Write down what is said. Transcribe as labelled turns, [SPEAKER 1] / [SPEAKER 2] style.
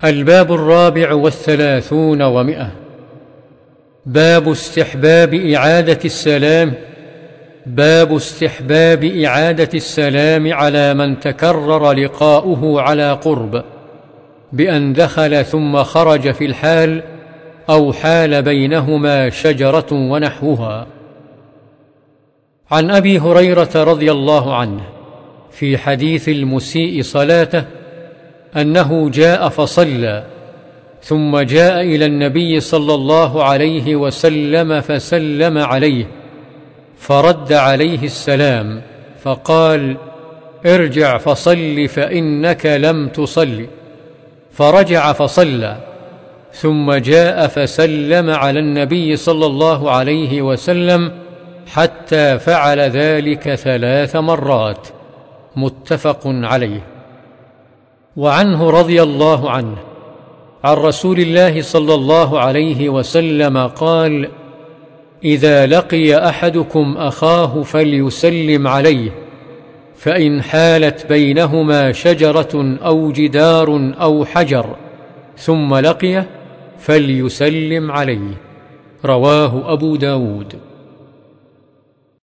[SPEAKER 1] الباب 34 باب استحباب إعادة السلام. باب استحباب إعادة السلام على من تكرر لقاؤه على قرب، بأن دخل ثم خرج في الحال أو حال بينهما شجرة ونحوها. عن أبي هريرة رضي الله عنه في حديث المسيء صلاته أنه جاء فصلى، ثم جاء إلى النبي صلى الله عليه وسلم فسلم عليه، فرد عليه السلام فقال: ارجع فصل فإنك لم تصل. فرجع فصلى، ثم جاء فسلم على النبي صلى الله عليه وسلم حتى فعل ذلك 3 مرات. متفق عليه. وعنه رضي الله عنه عن رسول الله صلى الله عليه وسلم قال: إذا لقي أحدكم أخاه فليسلم عليه، فإن حالت بينهما شجرة أو جدار أو حجر ثم لقيه فليسلم عليه. رواه أبو داود.